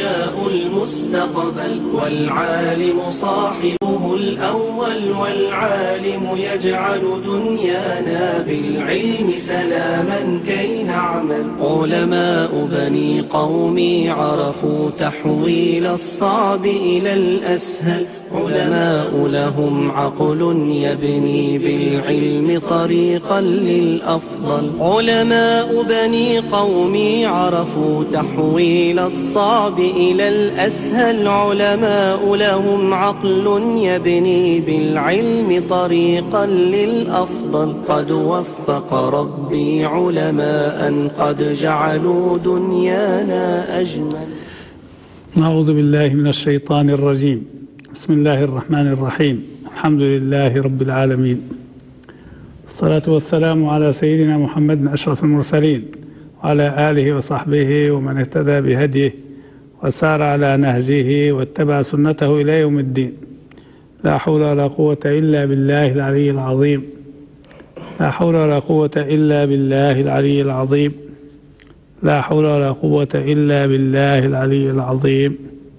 الأنبياء المستقبل، والعالم صاحبه الأول، والعالم يجعل دنيانا بالعلم سلاما كي نعمل. علماء بني قومي عرفوا تحويل الصعب إلى الأسهل، علماء لهم عقل يبني بالعلم طريقا للأفضل. علماء بني قومي عرفوا تحويل الصعب إلى الأسهل، علماء لهم عقل يبني بالعلم طريقا للأفضل. قد وفق ربي علماء قد جعلوا دنيانا أجمل. أعوذ بالله من الشيطان الرجيم. بسم الله الرحمن الرحيم. الحمد لله رب العالمين، الصلاة والسلام على سيدنا محمد أشرف المرسلين، وعلى آله وصحبه ومن اهتدى بهديه وسار على نهجه واتبع سنته إلى يوم الدين. لا حول ولا قوة إلا بالله العلي العظيم. لا حول ولا قوة إلا بالله العلي العظيم. لا حول ولا قوة إلا بالله العلي العظيم.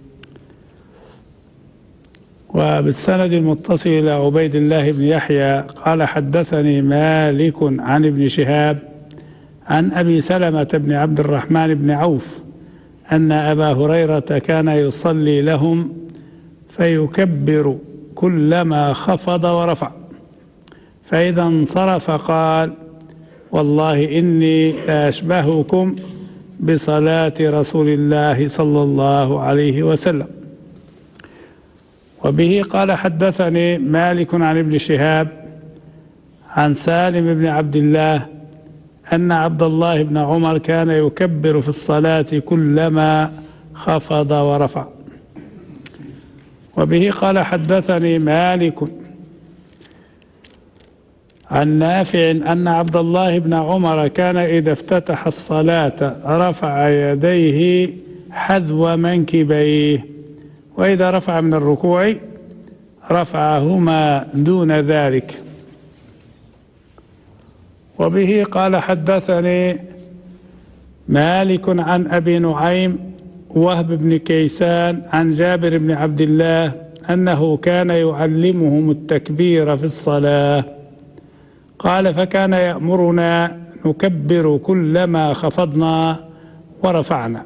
وبالسند المتصل إلى عبيد الله بن يحيى قال: حدثني مالك عن ابن شهاب عن أبي سلمة بن عبد الرحمن بن عوف أن أبا هريرة كان يصلي لهم فيكبر كلما خفض ورفع، فإذا انصرف قال: والله إني لأشبهكم بصلاة رسول الله صلى الله عليه وسلم. وبه قال: حدثني مالك عن ابن شهاب عن سالم بن عبد الله أن عبد الله بن عمر كان يكبر في الصلاة كلما خفض ورفع. وبه قال: حدثني مالك عن نافع أن عبد الله بن عمر كان إذا افتتح الصلاة رفع يديه حذو منكبيه، وإذا رفع من الركوع رفعهما دون ذلك. وبه قال: حدثني مالك عن أبي نعيم وهب بن كيسان عن جابر بن عبد الله أنه كان يعلمهم التكبير في الصلاة. قال: فكان يأمرنا نكبر كلما خفضنا ورفعنا.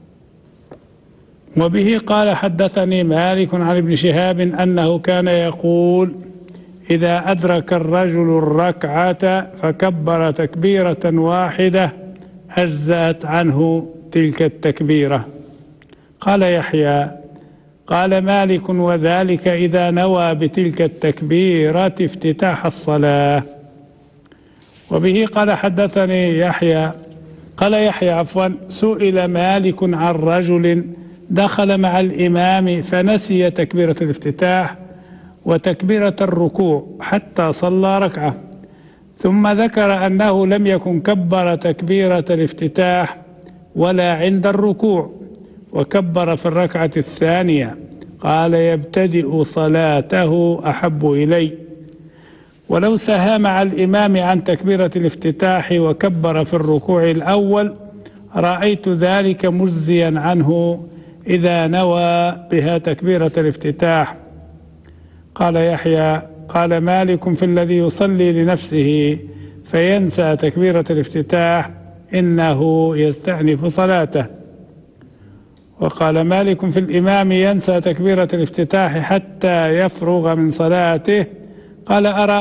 وبه قال: حدثني مالك عن ابن شهاب أنه كان يقول: إذا أدرك الرجل الركعة فكبر تكبيرة واحدة أجزأت عنه تلك التكبيرة. قال يحيى: قال مالك: وذلك إذا نوى بتلك التكبيرة افتتاح الصلاة. وبه قال: حدثني يحيى قال يحيى سئل مالك عن رجل دخل مع الإمام فنسي تكبيرة الافتتاح وتكبيرة الركوع حتى صلى ركعة، ثم ذكر أنه لم يكن كبر تكبيرة الافتتاح ولا عند الركوع، وكبر في الركعة الثانية. قال: يبتدئ صلاته أحب إلي، ولو سهى مع الإمام عن تكبيرة الافتتاح وكبر في الركوع الأول رأيت ذلك مجزيا عنه إذا نوى بها تكبيرة الافتتاح. قال يحيى: قال مالك في الذي يصلي لنفسه فينسى تكبيرة الافتتاح إنه يستأنف صلاته. وقال مالك في الإمام ينسى تكبيرة الافتتاح حتى يفرغ من صلاته. قال: أرى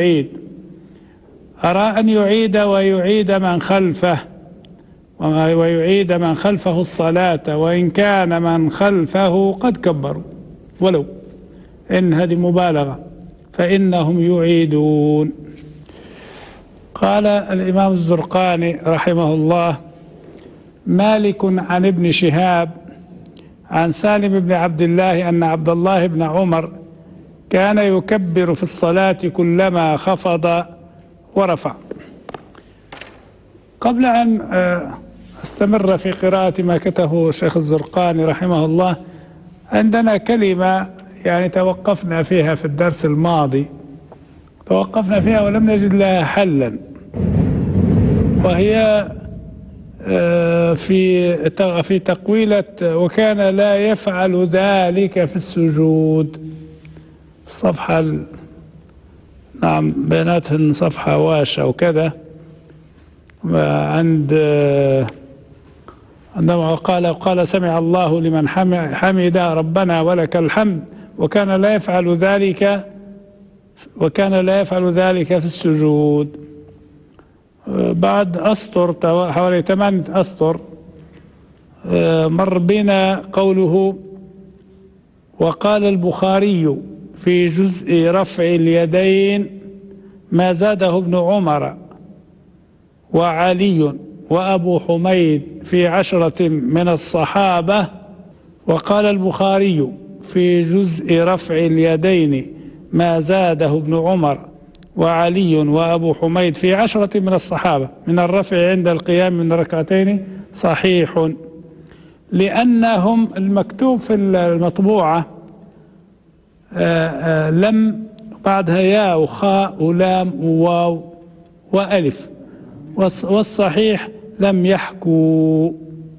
أن يعيد ويعيد من خلفه الصلاة، وإن كان من خلفه قد كبروا، ولو إن هذه مبالغة فإنهم يعيدون. قال الإمام الزرقاني رحمه الله: مالك عن ابن شهاب عن سالم بن عبد الله أن عبد الله بن عمر كان يكبر في الصلاة كلما خفض ورفع. قبل أن استمر في قراءة ما كتبه الشيخ الزرقاني رحمه الله، عندنا كلمة يعني توقفنا فيها في الدرس الماضي، توقفنا فيها ولم نجد لها حلا، وهي في تقويلة وكان لا يفعل ذلك في السجود. الصفحة نعم بيناتهن صفحة واشة وكذا. وعند عندما قال سمع الله لمن حمد ربنا ولك الحمد، وكان لا يفعل ذلك في السجود. بعد أسطر حوالي 8 أسطر مر بنا قوله: وقال البخاري في جزء رفع اليدين ما زاده ابن عمر وعلي وأبو حميد في 10 من الصحابة. وقال البخاري في جزء رفع اليدين ما زاده ابن عمر وعلي وأبو حميد في 10 من الصحابة من الرفع عند القيام من ركعتين صحيح، لأنهم المكتوب في المطبوعة لم بعدها ياء وخاء ولام وواو وألف، والصحيح لم يحكوا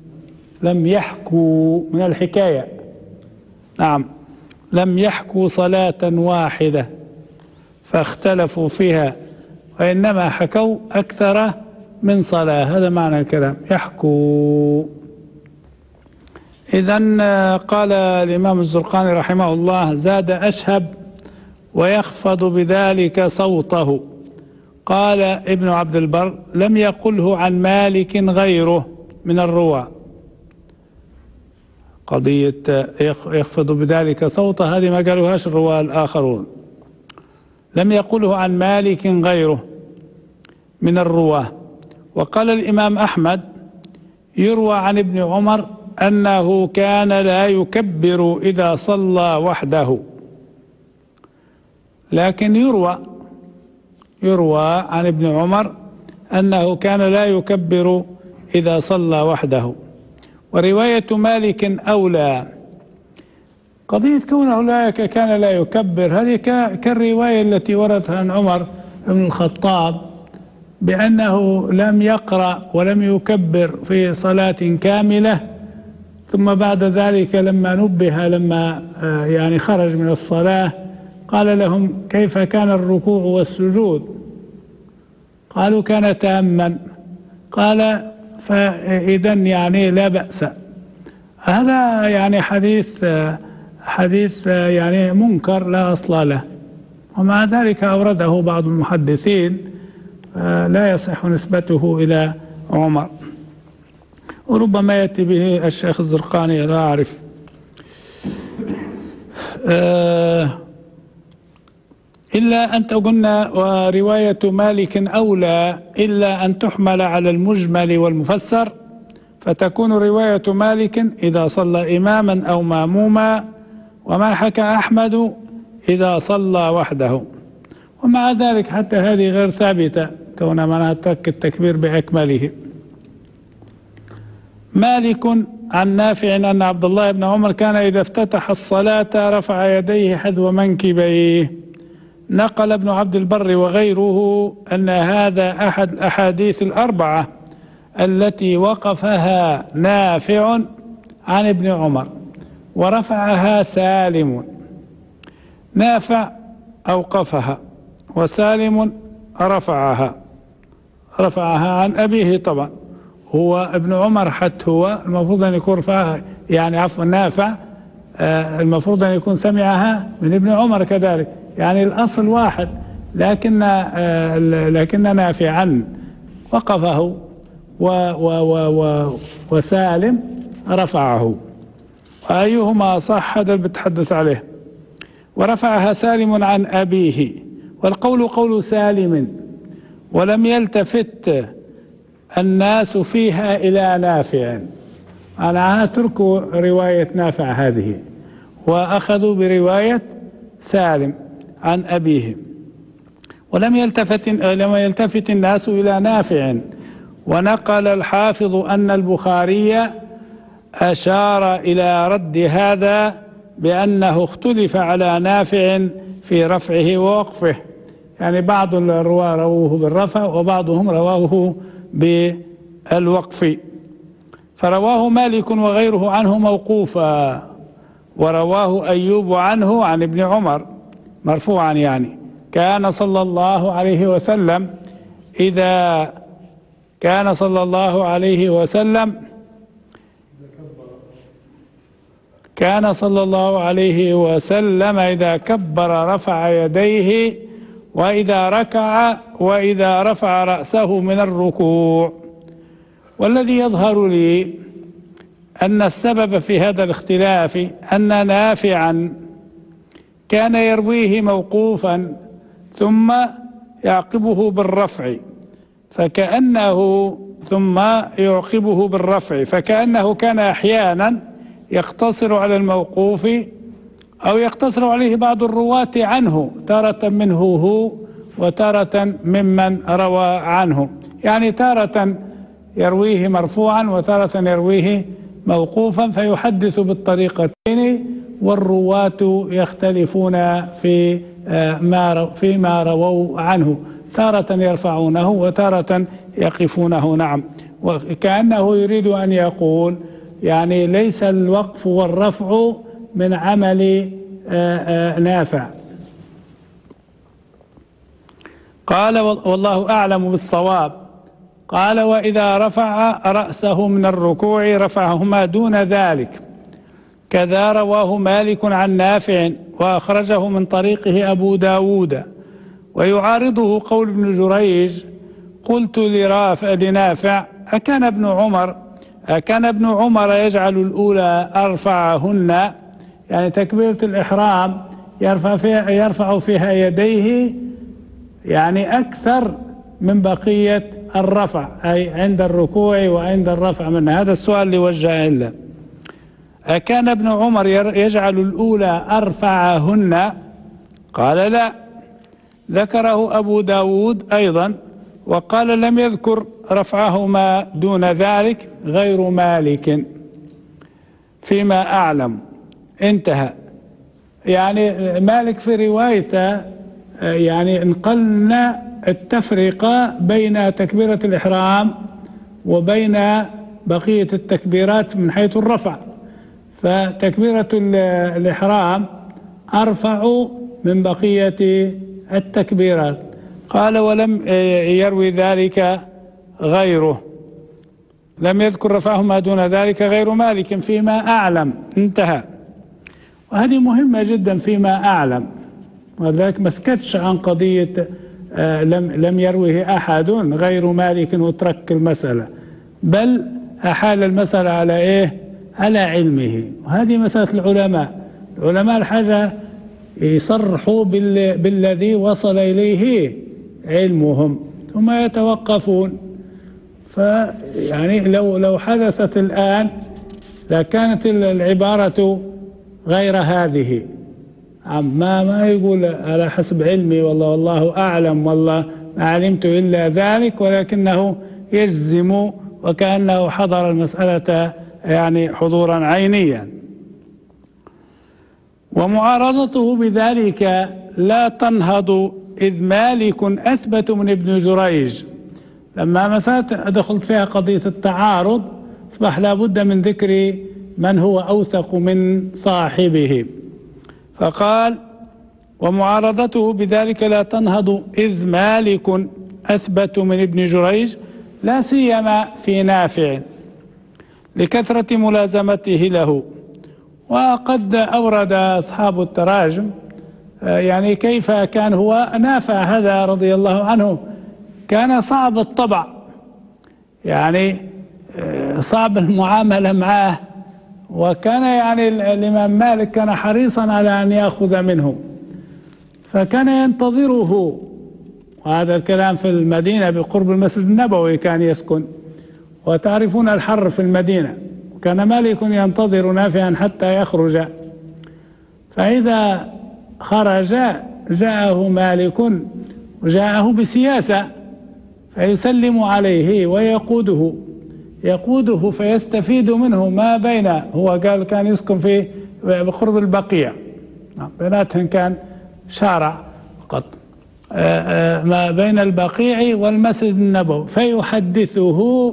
من الحكاية. نعم، لم يحكوا صلاة واحدة فاختلفوا فيها، وإنما حكوا أكثر من صلاة. هذا معنى الكلام، يحكوا. إذن قال الإمام الزرقاني رحمه الله: زاد أشهب ويخفض بذلك صوته. قال ابن عبد البر: لم يقله عن مالك غيره من الرواة. قضية يخفض بذلك صوته هذه ما قالوهاش الرواة الآخرون، لم يقله عن مالك غيره من الرواة. وقال الإمام أحمد: يروى عن ابن عمر أنه كان لا يكبر إذا صلى وحده، لكن يروى عن ابن عمر أنه كان لا يكبر إذا صلى وحده. ورواية مالك أولى. قضية كونه كان لا يكبر هذه كالرواية التي وردت عن عمر بن الخطاب بأنه لم يقرأ ولم يكبر في صلاة كاملة، ثم بعد ذلك لما نبه يعني خرج من الصلاة قال لهم: كيف كان الركوع والسجود؟ قالوا: كان تاما. قال: فإذا يعني لا بأس. هذا يعني حديث يعني منكر لا أصل له، ومع ذلك أورده بعض المحدثين لا يصح نسبته إلى عمر، وربما يأتي به الشيخ الزرقاني لا أعرف. إلا أن قلنا ورواية مالك أولى إلا أن تحمل على المجمل والمفسر، فتكون رواية مالك إذا صلى إماما أو ماموما، وما حكى أحمد إذا صلى وحده. ومع ذلك حتى هذه غير ثابتة كون مناطق التكبير بأكمله. مالك عن نافع أن عبد الله بن عمر كان إذا افتتح الصلاة رفع يديه حذو منكبيه. نقل ابن عبد البر وغيره أن هذا أحد الأحاديث الأربعة التي وقفها نافع عن ابن عمر ورفعها سالم. نافع أوقفها وسالم رفعها عن أبيه. طبعا هو ابن عمر حتى هو المفروض أن يكون رفعها، يعني عفوا نافع المفروض أن يكون سمعها من ابن عمر كذلك، يعني الأصل واحد، لكن نافعا وقفه وسالم رفعه، وأيهما صح هذا اللي بتحدث عليه. ورفعها سالم عن أبيه، والقول قول سالم، ولم يلتفت الناس فيها إلى نافع. أنا تركوا رواية نافع هذه وأخذوا برواية سالم عن أبيه، ولم يلتفت الناس إلى نافع. ونقل الحافظ أن البخاري أشار إلى رد هذا بأنه اختلف على نافع في رفعه ووقفه، يعني بعض الرواة رووه بالرفع وبعضهم رواه بالوقف. فرواه مالك وغيره عنه موقوفا، ورواه أيوب عنه عن ابن عمر مرفوعا يعني: كان صلى الله عليه وسلم إذا إذا كبر رفع يديه، وإذا ركع وإذا رفع رأسه من الركوع. والذي يظهر لي أن السبب في هذا الاختلاف أن نافعا كان يرويه موقوفا ثم يعقبه بالرفع، فكأنه كان أحيانا يقتصر على الموقوف أو يقتصر عليه بعض الرواة عنه، تارة منه هو وتارة ممن روى عنه، يعني تارة يرويه مرفوعا وتارة يرويه موقوفا، فيحدث بالطريقتين، والرواة يختلفون فيما رووا عنه، تارة يرفعونه وتارة يقفونه. نعم، وكأنه يريد أن يقول يعني ليس الوقف والرفع من عمل نافع. قال والله أعلم بالصواب. قال وإذا رفع رأسه من الركوع رفعهما دون ذلك، كذا رواه مالك عن نافع وأخرجه من طريقه أبو داود. ويعارضه قول ابن جريج: قلت لنافع أكان ابن عمر يجعل الأولى أرفعهن، يعني تكبيرة الإحرام يرفع فيها يديه يعني أكثر من بقية الرفع، أي عند الركوع وعند الرفع منها. هذا السؤال اللي وجهه له: أكان ابن عمر يجعل الأولى أرفعهن؟ قال لا. ذكره أبو داود أيضا وقال لم يذكر رفعهما دون ذلك غير مالك فيما أعلم. انتهى. يعني مالك في روايته يعني انقلنا التفرقة بين تكبيرة الإحرام وبين بقية التكبيرات من حيث الرفع، فتكبيرة الإحرام أرفع من بقية التكبيرات. قال ولم يروي ذلك غيره، لم يذكر رفعهما دون ذلك غير مالك فيما أعلم. انتهى. وهذه مهمة جدا فيما أعلم، وذلك ما سكتش عن قضية لم يروه أحد غير مالك وترك المسألة، بل أحال المسألة على إيه؟ على علمه. وهذه مسألة العلماء الحاجة يصرحوا بالذي وصل إليه علمهم ثم يتوقفون. فيعني لو حدثت الآن لكانت العبارة غير هذه، ما يقول على حسب علمي والله أعلم والله ما علمت إلا ذلك، ولكنه يجزم وكأنه حضر المسألة يعني حضورا عينيا. ومعارضته بذلك لا تنهض إذ مالك أثبت من ابن جريج. لما مسألة دخلت فيها قضية التعارض أصبح لابد من ذكر من هو أوثق من صاحبه، فقال ومعارضته بذلك لا تنهض إذ مالك أثبت من ابن جريج، لا سيما في نافع لكثرة ملازمته له. وقد أورد أصحاب التراجم يعني كيف كان هو نافع هذا رضي الله عنه، كان صعب الطبع، يعني صعب المعاملة معه، وكان يعني الإمام مالك كان حريصا على أن يأخذ منه، فكان ينتظره. وهذا الكلام في المدينة بقرب المسجد النبوي كان يسكن، وتعرفون الحر في المدينة، كان مالك ينتظر نافعا حتى يخرج، فإذا خرج جاءه مالك وجاءه بسياسة فيسلم عليه ويقوده فيستفيد منه ما بين، هو قال كان يسكن في بقرب البقيع، بيناتهم كان شارع فقط ما بين البقيع والمسجد النبوي، فيحدثه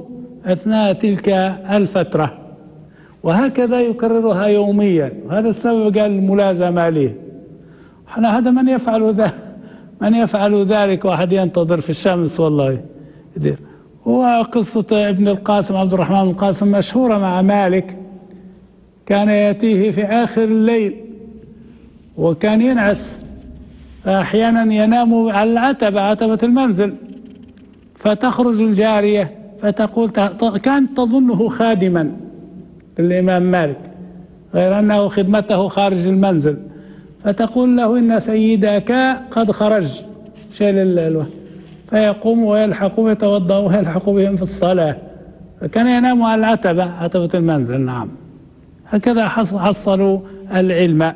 أثناء تلك الفترة، وهكذا يكررها يوميا. وهذا السبب قال الملازمة له. هذا من يفعل ذلك واحد ينتظر في الشمس والله يدير. وقصة ابن القاسم عبد الرحمن بن القاسم مشهورة مع مالك، كان يأتيه في آخر الليل وكان ينعس، أحيانا ينام على عتبة المنزل، فتخرج الجارية فتقول، كانت تظنه خادما للإمام مالك غير أنه خدمته خارج المنزل، فتقول له إن سيدك قد خرج شيل الوه، فيقوم ويلحق ويتوضأ ويلحق بهم في الصلاة. فكان ينام على عتبة المنزل. نعم، هكذا حصلوا العلم.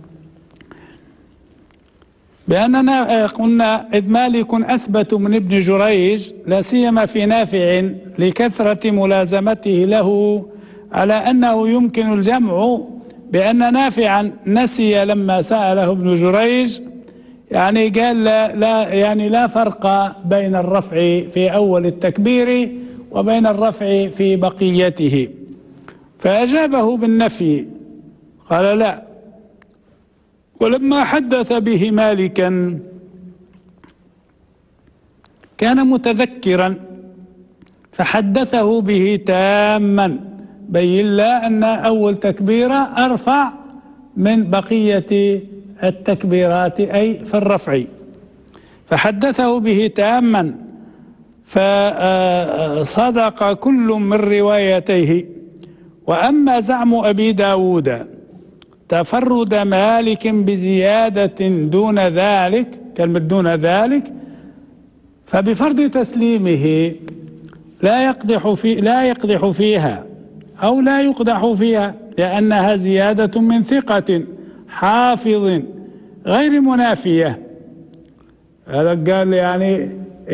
بأننا قلنا إذ مالك أثبت من ابن جريج لا سيما في نافع لكثرة ملازمته له، على أنه يمكن الجمع بأن نافعا نسي لما سأله ابن جريج، يعني قال لا فرق بين الرفع في أول التكبير وبين الرفع في بقيته، فأجابه بالنفي، قال لا. ولما حدث به مالكا كان متذكرا فحدثه به تاما، بين لا أن أول تكبيرة أرفع من بقية التكبيرات أي في الرفع، فحدثه به تاما، فصدق كل من روايتيه. وأما زعم أبي داود تفرد مالك بزيادة دون ذلك، كلمة دون ذلك، فبفرض تسليمه لا يقدح فيها أو لا يقدح فيها، لأنها زيادة من ثقة حافظ غير منافية. هذا قال يعني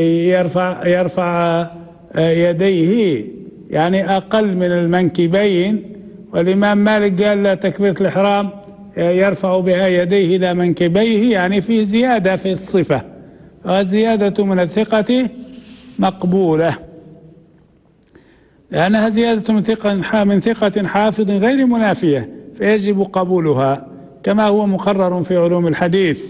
يرفع يديه يعني أقل من المنكبين، والإمام مالك قال لا تكبيرة الإحرام يرفع بها يديه إلى منكبيه، يعني في زيادة في الصفة، والزيادة من الثقة مقبولة لأنها زيادة من ثقة حافظ غير منافية، فيجب قبولها كما هو مقرر في علوم الحديث.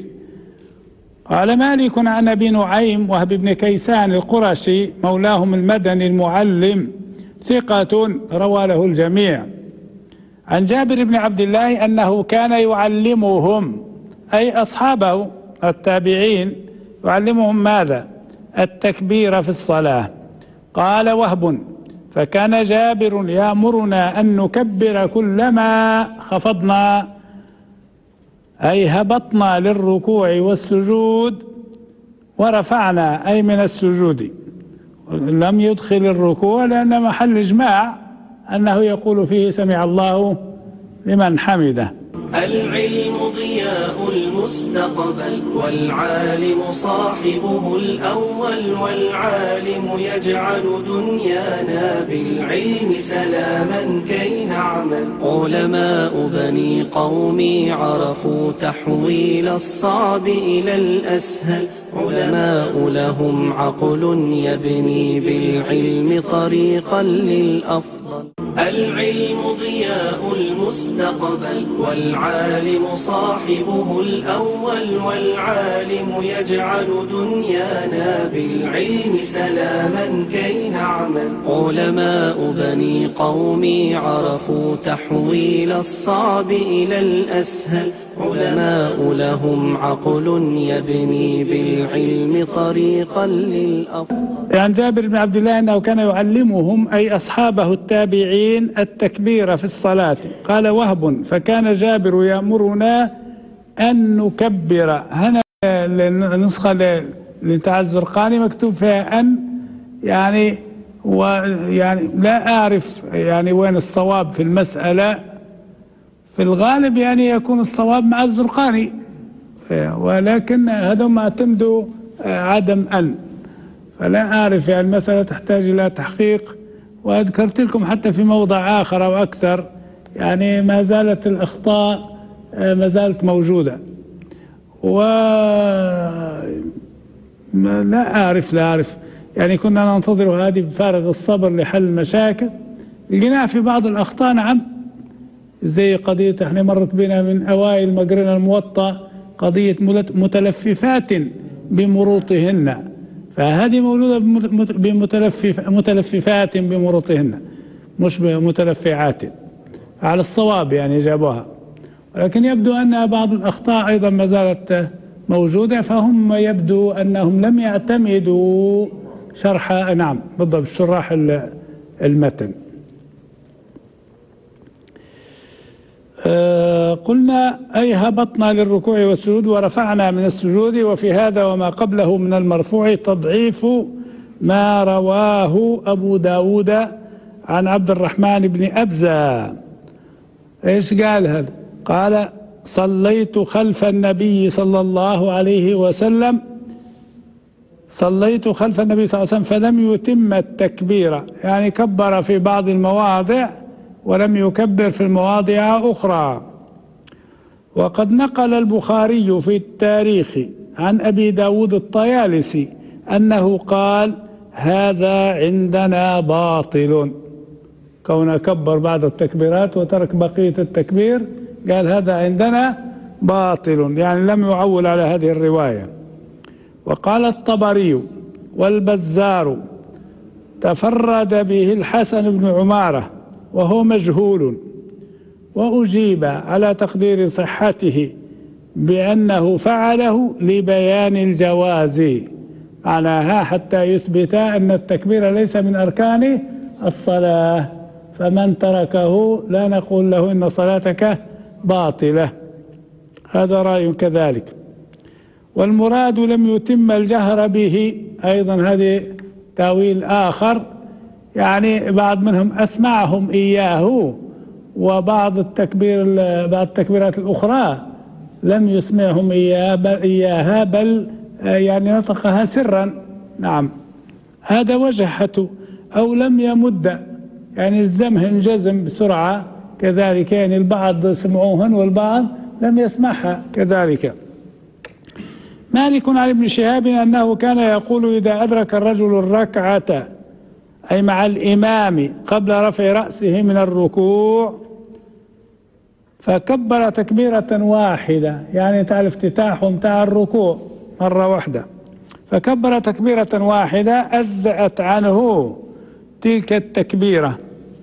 قال مالك عن أبي نعيم وهب بن كيسان القرشي مولاهم المدني المعلم ثقة روى له الجميع، عن جابر بن عبد الله أنه كان يعلمهم أي أصحابه التابعين، يعلمهم ماذا؟ التكبير في الصلاة. قال وهب فكان جابر يأمرنا أن نكبر كلما خفضنا أي هبطنا للركوع والسجود، ورفعنا أي من السجود. لم يدخل الركوع لأن محل إجماع أنه يقول فيه سمع الله لمن حمده. العلم ضياء المستقبل والعالم صاحبه الأول، والعالم يجعل دنيانا بالعلم سلاما كي نعمل. علماء بني قومي عرفوا تحويل الصعب إلى الأسهل، علماء لهم عقل يبني بالعلم طريقا للأفضل. العلم ضياء المستقبل والعالم صاحبه الأول، والعالم يجعل دنيانا بالعلم سلاما كي نعمل. علماء بني قومي عرفوا تحويل الصعب إلى الأسهل، علماء لهم عقل يبني بالعلم طريقا للأفضل. عن جابر بن عبد الله أنه كان يعلمهم أي أصحابه التابعين التكبير في الصلاة. قال وهب فكان جابر يأمرنا أن نكبر. هنا النسخة لتعزرقاني مكتوب فيها أن، يعني لا أعرف يعني وين الصواب في المسألة، في الغالب يعني يكون الصواب مع الزرقاني، ولكن هذا ما اعتمدوا عدم أن، فلا أعرف يعني المسألة تحتاج إلى تحقيق. وذكرت لكم حتى في موضع آخر أو أكثر يعني ما زالت الأخطاء ما زالت موجودة، ولا أعرف يعني كنا ننتظر هذه بفارغ الصبر لحل المشاكل. لقينا في بعض الأخطاء نعم، زي قضية احنا مرت بنا من أوائل ما قرينا الموطأ قضية متلففات بمروطهن، فهذه مولودة متلففات بمروطهن مش بمتلفعات، على الصواب يعني جابوها، ولكن يبدو أن بعض الأخطاء أيضا ما زالت موجودة، فهم يبدو أنهم لم يعتمدوا شرح نعم بالضبط شراح المتن. قلنا أي هبطنا للركوع والسجود ورفعنا من السجود، وفي هذا وما قبله من المرفوع تضعيف ما رواه أبو داود عن عبد الرحمن بن أبزة. إيش قال هذا؟ قال صليت خلف النبي صلى الله عليه وسلم، صليت خلف النبي صلى الله عليه وسلم فلم يتم التكبير، يعني كبر في بعض المواضع ولم يكبر في المواضع أخرى. وقد نقل البخاري في التاريخ عن أبي داود الطيالسي أنه قال هذا عندنا باطل، كونه كبر بعض التكبيرات وترك بقية التكبير، قال هذا عندنا باطل، يعني لم يعول على هذه الرواية. وقال الطبري والبزار تفرد به الحسن بن عمارة وهو مجهول، وأجيب على تقدير صحته بأنه فعله لبيان الجواز، معناها حتى يثبت أن التكبير ليس من أركان الصلاة، فمن تركه لا نقول له إن صلاتك باطلة. هذا رأي كذلك. والمراد لم يتم الجهر به، أيضا هذه تأويل آخر، يعني بعض منهم أسمعهم إياه، وبعض التكبيرات الأخرى لم يسمعهم إياها بل يعني نطقها سرا. نعم هذا وجهته، أو لم يمد يعني الزمهن جزم بسرعة كذلك، يعني البعض سمعوهن والبعض لم يسمعها كذلك. مالك عن ابن شهاب أنه كان يقول إذا أدرك الرجل الركعة أي مع الإمام قبل رفع رأسه من الركوع فكبر تكبيرة واحدة، يعني تاع الافتتاح ومتاع الركوع مرة واحدة، فكبر تكبيرة واحدة أجزأت عنه تلك التكبيرة،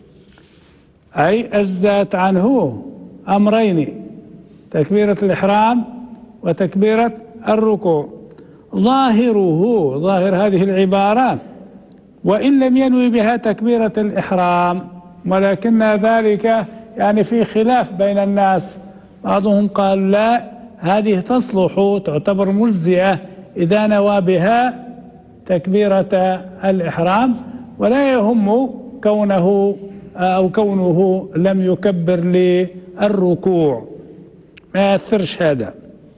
أي أجزأت عنه أمرين، تكبيرة الإحرام وتكبيرة الركوع. ظاهر هذه العبارة وإن لم ينوي بها تكبيرة الإحرام، ولكن ذلك يعني في خلاف بين الناس، بعضهم قال لا هذه تصلح تعتبر مجزئة إذا نوى بها تكبيرة الإحرام، ولا يهم كونه لم يكبر للركوع، ما يأثرش هذا.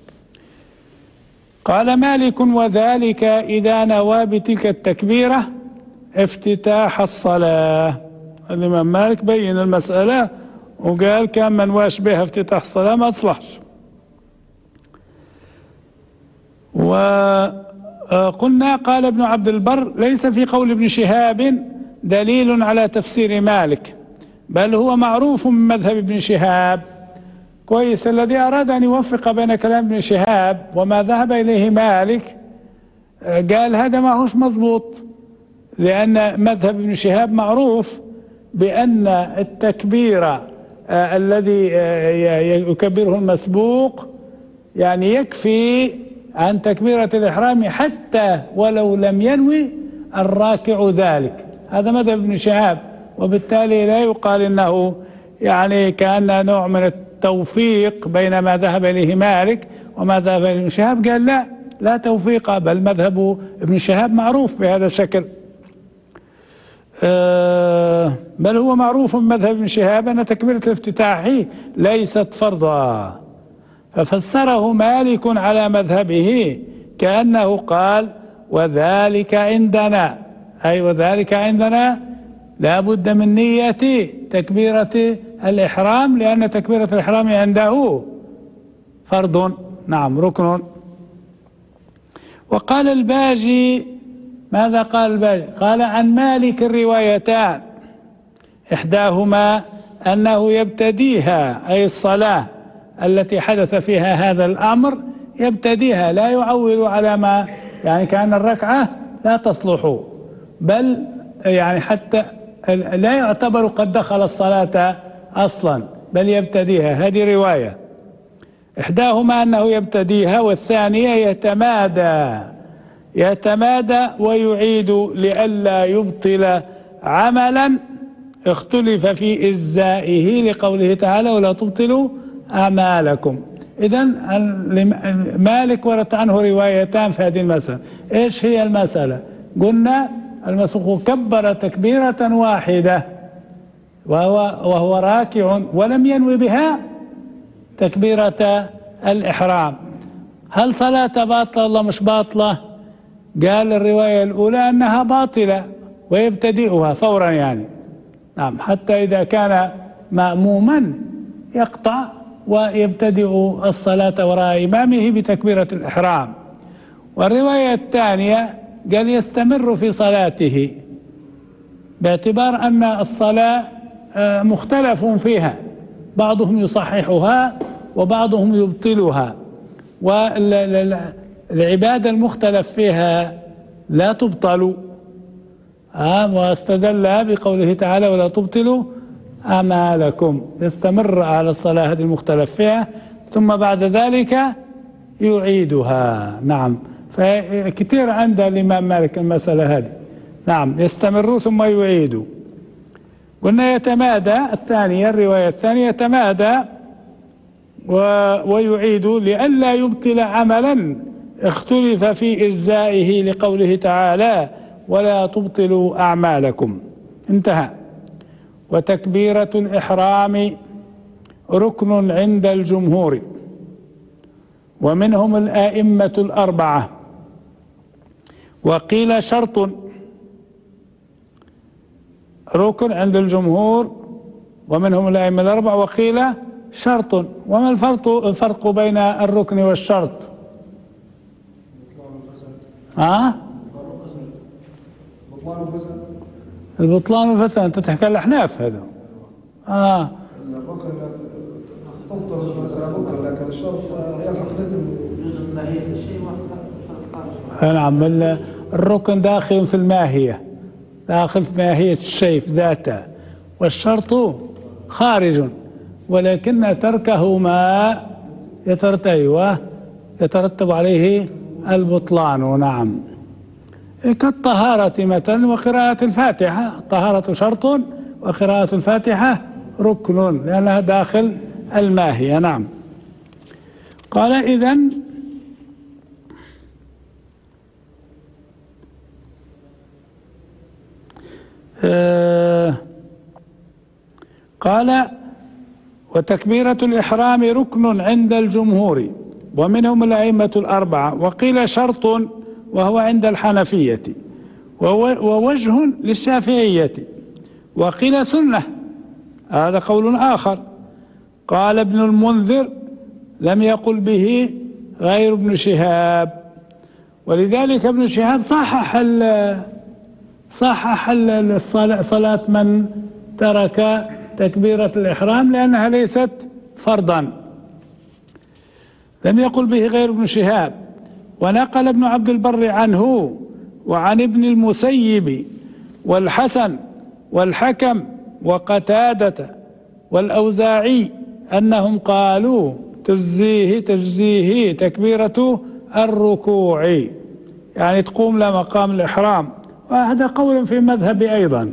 قال مالك وذلك إذا نوى بتلك التكبيرة افتتاح الصلاة. الإمام مالك بين المسألة وقال كان من واش بها افتتاح الصلاة ما تصلحش. وقلنا قال ابن عبد البر ليس في قول ابن شهاب دليل على تفسير مالك، بل هو معروف من مذهب ابن شهاب. كويس، الذي أراد أن يوفق بين كلام ابن شهاب وما ذهب إليه مالك قال هذا ما هوش مضبوط، لأن مذهب ابن شهاب معروف بأن التكبير الذي يكبره المسبوق يعني يكفي عن تكبيرة الإحرام حتى ولو لم ينوي الراكع ذلك. هذا مذهب ابن شهاب، وبالتالي لا يقال إنه يعني كان نوع من التوفيق بين ما ذهب إليه مالك وما ذهب إليه ابن شهاب. قال لا توفيق، بل مذهب ابن شهاب معروف بهذا الشكل، بل هو معروف من مذهب ابن شهاب أن تكبيرة الافتتاح ليست فرضا، ففسره مالك على مذهبه كأنه قال وذلك عندنا، أي وذلك عندنا لا بد من نية تكبيرة الإحرام، لأن تكبيرة الإحرام عنده فرض، نعم ركن. وقال الباجي ماذا قال الباجي؟ قال عن مالك الروايتان، إحداهما أنه يبتديها، أي الصلاة التي حدث فيها هذا الأمر يبتديها، لا يعول على ما يعني كأن الركعة لا تصلح، بل يعني حتى لا يعتبر قد دخل الصلاة أصلا، بل يبتديها. هذه رواية. إحداهما أنه يبتديها، والثانية يتمادى ويعيد لئلا يبطل عملا اختلف في إجزائه، لقوله تعالى ولا تبطلوا أعمالكم. إذن مالك ورد عنه روايتان في هذه المسألة. إيش هي المسألة؟ قلنا المسبوق كبر تكبيرة واحدة وهو راكع ولم ينوي بها تكبيرة الإحرام، هل صلاة باطلة ولا مش باطلة؟ قال الرواية الأولى أنها باطلة ويبتدئها فورا يعني، نعم، حتى إذا كان مأموما يقطع ويبتدئ الصلاة وراء إمامه بتكبيرة الإحرام. والرواية الثانية قال يستمر في صلاته، باعتبار أن الصلاة مختلف فيها، بعضهم يصححها وبعضهم يبطلها، والعبادة المختلف فيها لا تبطل، واستدل بقوله تعالى ولا تبطلوا أعمالكم، يستمر على الصلاة هذه المختلف فيها ثم بعد ذلك يعيدها. نعم، فكثير عند الإمام مالك المسألة هذه، نعم، يستمر ثم يعيد. قلنا يتمادى، الثانية الرواية الثانية يتمادى ويعيد لئلا يبطل عملا اختلف في إجزائه، لقوله تعالى ولا تبطلوا أعمالكم. انتهى. وتكبيرة الإحرام ركن عند الجمهور، ومنهم الآئمة الأربعة، وقيل شرط. ركن عند الجمهور ومنهم الأئمة الأربعة، وقيل شرط. وما الفرق بين الركن والشرط؟ البطلان والفساد. انت تحكي الأحناف هذا. الركن تبطل المسألة ركن، لكن الشرط يلحق جزء من ماهية الشيء وشرط خارج. نعم، الركن داخل في الماهية، داخل في ماهية الشيء ذاته، والشرط خارج، ولكن تركهما يترتب عليه البطلان. نعم، كالطهارة مثلا وقراءة الفاتحة، الطهارة شرط وقراءة الفاتحة ركن لأنها داخل الماهية. نعم. قال إذن قال وتكبيرة الإحرام ركن عند الجمهور ومنهم الأئمة الأربعة، وقيل شرط وهو عند الحنفية، ووجه للشافعية، وقيل سنة، هذا قول آخر. قال ابن المنذر لم يقل به غير ابن شهاب، ولذلك ابن شهاب صحح صلاة من ترك تكبيرة الإحرام لأنها ليست فرضا، لم يقل به غير ابن شهاب. ونقل ابن عبد البر عنه وعن ابن المسيب والحسن والحكم وقتادة والأوزاعي أنهم قالوا تجزيه تكبيرة الركوع، يعني تقوم لمقام الإحرام، وهذا قول في مذهب أيضا.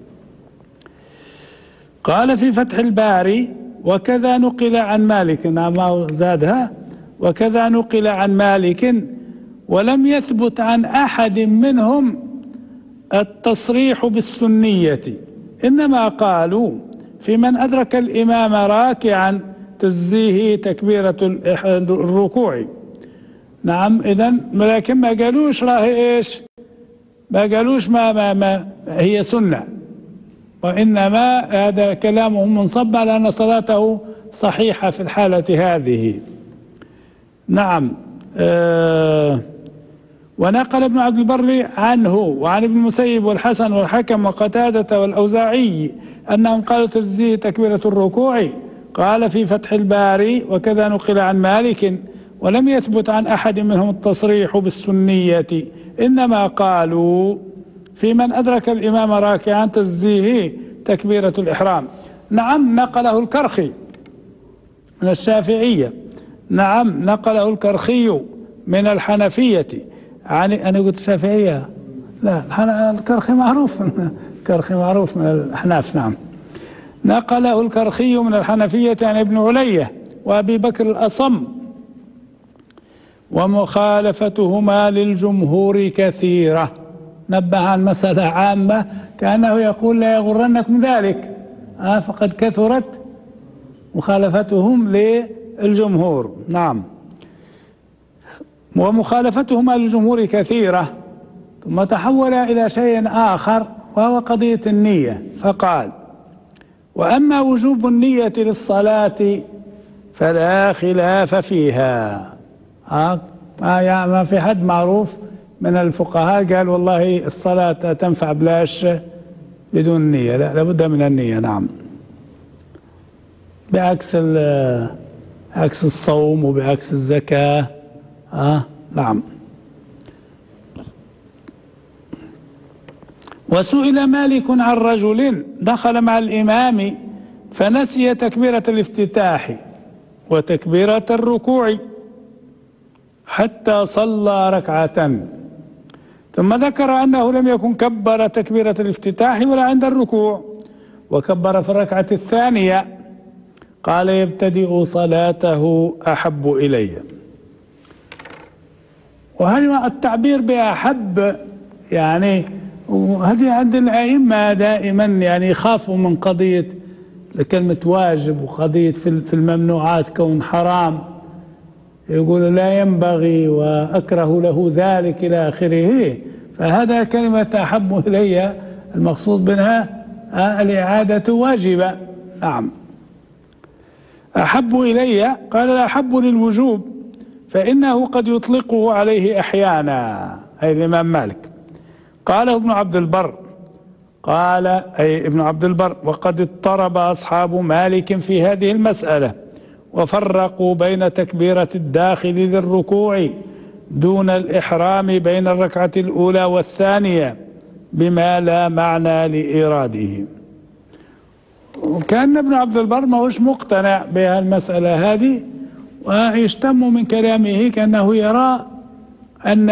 قال في فتح الباري وكذا نقل عن مالك، ما زادها، وكذا نقل عن مالك ولم يثبت عن أحد منهم التصريح بالسنية، إنما قالوا في من أدرك الإمام راكعا تجزيه تكبيرة الركوع. نعم، إذن لكن ما قالوش راهي إيش، ما قالوش ما هي سنة، وإنما هذا كلامهم منصب على أن صلاته صحيحة في الحالة هذه. نعم. ونقل ابن عبد البر عنه وعن ابن المسيب والحسن والحكم وقتادة والأوزاعي أنهم قالوا تجزيه تكبيرة الركوع. قال في فتح الباري وكذا نقل عن مالك ولم يثبت عن أحد منهم التصريح بالسنية، إنما قالوا في من أدرك الإمام راكعا تجزيه تكبيرة الإحرام. نعم نقله الكرخي من الشافعية، نعم نقله الكرخي من الحنفية. أنا قلت الشافعية، لا الكرخي معروف، الكرخي معروف من الأحناف. نعم نقله الكرخي من الحنفية عن ابن علية وأبي بكر الأصم، ومخالفتهما للجمهور كثيرة. نبه عن مسألة عامة كأنه يقول لا يغرنكم ذلك، فقد كثرت مخالفتهم للجمهور. نعم ومخالفتهما للجمهور كثيرة. ثم تحول إلى شيء آخر وهو قضية النية، فقال وأما وجوب النية للصلاة فلا خلاف فيها. ما في حد معروف من الفقهاء قال والله الصلاة تنفع بلاش بدون نية، لا لابد من النية. نعم بعكس الصوم وبعكس الزكاة. نعم. وسئل مالك عن رجل دخل مع الإمام فنسي تكبيرة الافتتاح وتكبيرة الركوع حتى صلى ركعة، ثم ذكر أنه لم يكن كبر تكبيرة الافتتاح ولا عند الركوع، وكبر في الركعة الثانية. قال يبتدئ صلاته أحب إلي. وهذا التعبير بأحب يعني هذه عند الأئمة دائما يعني يخافوا من قضية كلمة واجب وقضية في الممنوعات كون حرام، يقول لا ينبغي وأكره له ذلك إلى آخره. فهذا كلمة أحب إلي المقصود منها الإعادة واجبة. نعم أحب إلي. قال لا أحب للوجوب فإنه قد يطلقه عليه أحيانا، أي الإمام مالك. قاله ابن عبد البر، قال أي ابن عبد البر وقد اضطرب أصحاب مالك في هذه المسألة وفرقوا بين تكبيرة الداخل للركوع دون الإحرام بين الركعة الأولى والثانية بما لا معنى لإيراده. وكان ابن عبد البر ما هوش مقتنع بهالمسألة هذه، ويشتم من كلامه كأنه يرى أن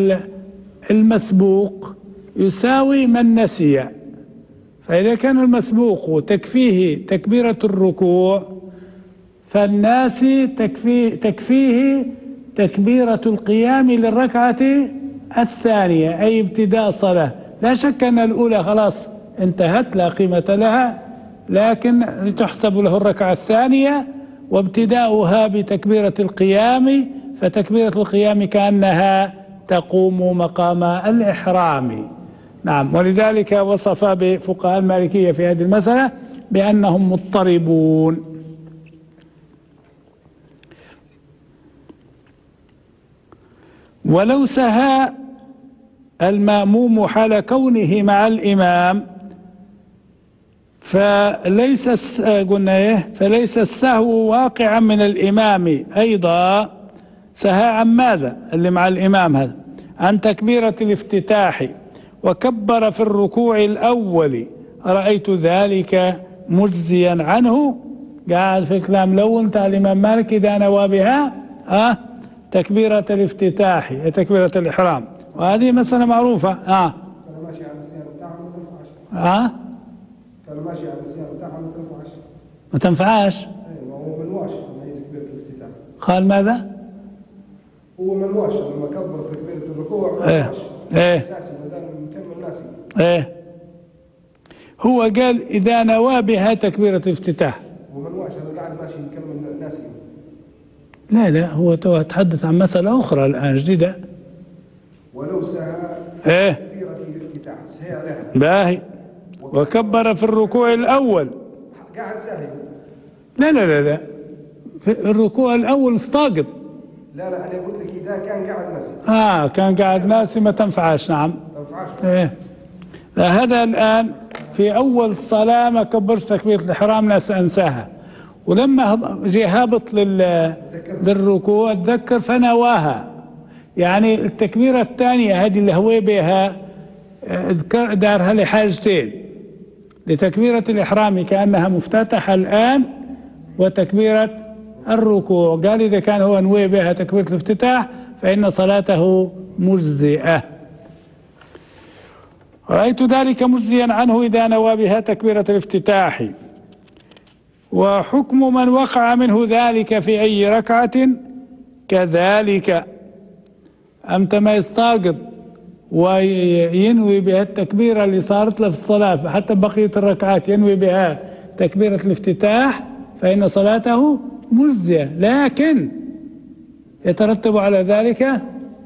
المسبوق يساوي من نسي، فإذا كان المسبوق تكفيه تكبيرة الركوع فالناسي تكفيه تكبيرة القيام للركعة الثانية أي ابتداء صلاة. لا شك أن الأولى خلاص انتهت لا قيمة لها، لكن تحسب له الركعة الثانية وابتداؤها بتكبيرة القيام، فتكبيرة القيام كأنها تقوم مقام الإحرام. نعم ولذلك وصف بفقهاء المالكية في هذه المسألة بأنهم مضطربون. ولو سهى المأموم حال كونه مع الإمام فليس السهو واقعا من الإمام أيضا. سهى عن ماذا؟ اللي مع الإمام هذا عن تكبيرة الافتتاح وكبر في الركوع الأول، رأيت ذلك مجزيا عنه. قاعد في كلام لون تاع الإمام مالك إذا نوى بها تكبيرة الافتتاح تكبيرة الإحرام، وهذه مسألة معروفة. كان ماشي على الصيام بتاعهم ما تنفعش. كان ماشي على الصيام بتاعهم ما تنفعش. ما هو من واش هي تكبيرة الافتتاح. قال ماذا؟ هو من واش لما كبر تكبيرة الركوع ناسي مازال مكمل ناسي. هو قال إذا نوى بها تكبيرة الافتتاح. ومن واش هذا قاعد ماشي مكمل ناسي. لا هو تحدث عن مسألة أخرى الآن جديدة. ولو سهى تكبيرة الافتتاح سهى عليها باهي وكبر في الركوع الأول. قاعد سهي. لا في الركوع الأول استاقط. لا لا أنا قلت لك إذا كان قاعد ناسي. كان قاعد ناسي ما تنفعش. نعم. ما تنفعش. إيه. لا هذا الآن في أول صلاة ما كبرش تكبيرة الإحرام، ناس أنساها، ولما جي هابط للركوع اتذكر فنواها. يعني التكبيرة الثانية هذه اللي هو بها دارها لحاجتين: لتكبيرة الإحرام كأنها مفتتحة الآن، وتكبيرة الركوع. قال إذا كان هو نوي بها تكبيرة الافتتاح فإن صلاته مجزئة. رأيت ذلك مجزيا عنه إذا نوى بها تكبيرة الافتتاح. وحكم من وقع منه ذلك في أي ركعة كذلك. أمتى ما يستاقط وينوي بها التكبيرة اللي صارت له في الصلاة حتى بقية الركعات ينوي بها تكبيرة الافتتاح فإن صلاته مجزية، لكن يترتب على ذلك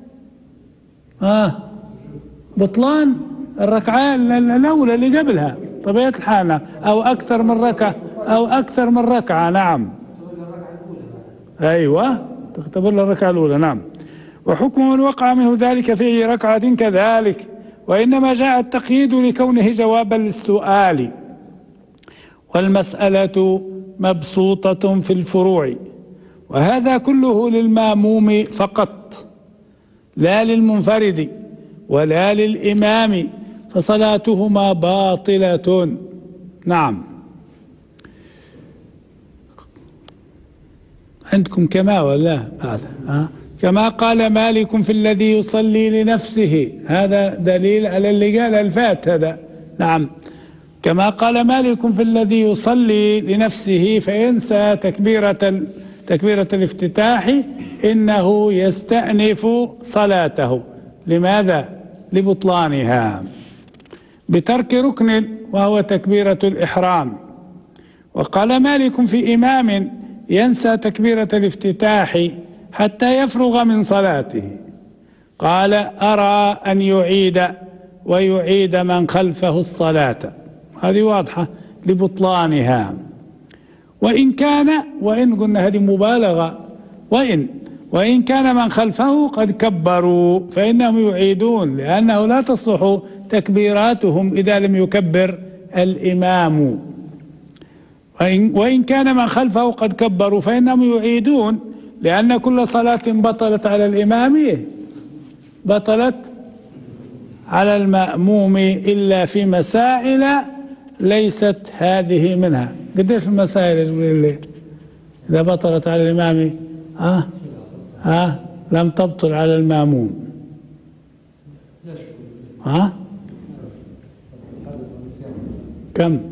بطلان الركعة الأولى اللي قبلها طبيعة الحال، أو أكثر من ركعة. نعم. أيوة تختبر الركعة الأولى. نعم. وحكم من وقع منه ذلك في أي ركعة كذلك، وإنما جاء التقييد لكونه جوابا للسؤال، والمسألة مبسوطة في الفروع، وهذا كله للماموم فقط لا للمنفرد ولا للإمام، فصلاتهما باطلة. نعم. عندكم كما ولا بعد؟ كما قال مالك في الذي يصلي لنفسه، هذا دليل على اللي قال الفات هذا. نعم. كما قال مالك في الذي يصلي لنفسه فينسى تكبيرة الافتتاح إنه يستأنف صلاته. لماذا؟ لبطلانها بترك ركن وهو تكبيرة الإحرام. وقال مالك في إمام ينسى تكبيرة الافتتاح حتى يفرغ من صلاته، قال أرى أن يعيد ويعيد من خلفه الصلاة. هذه واضحة لبطلانها. وإن قلنا هذه مبالغة، وإن كان من خلفه قد كبروا فإنهم يعيدون، لأنه لا تصلح تكبيراتهم إذا لم يكبر الإمام. وإن كان من خلفه قد كبروا فإنهم يعيدون، لأن كل صلاة بطلت على الإمام بطلت على المأموم إلا في مسائل ليست هذه منها. قديش المسائل يا جبريل إذا بطلت على الإمام لم تبطل على المأموم؟ كم؟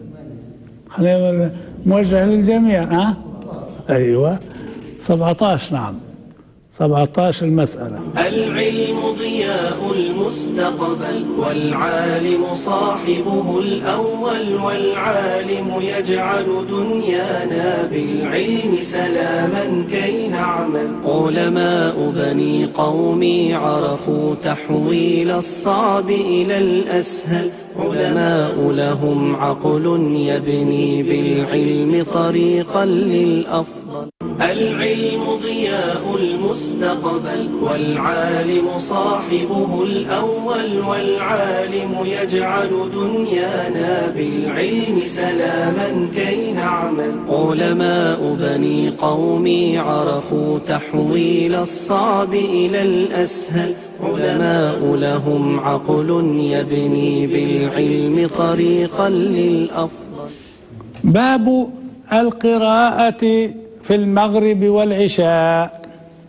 موجه للجميع. أيوة 17. نعم 17 المسألة. العلم ضياء المستقبل، والعالم صاحبه الأول، والعالم يجعل دنيانا بالعلم سلاما كي نعمل. علماء بني قومي عرفوا تحويل الصعب إلى الأسهل، علماء لهم عقل يبني بالعلم طريقا للأفضل. العلم ضياء المستقبل، والعالم صاحبه الأول، والعالم يجعل دنيانا بالعلم سلاما كي نعمل. علماء بني قومي عرفوا تحويل الصعب إلى الأسهل، علماء لهم عقل يبني بالعلم طريقا للأفضل. باب القراءة في المغرب والعشاء.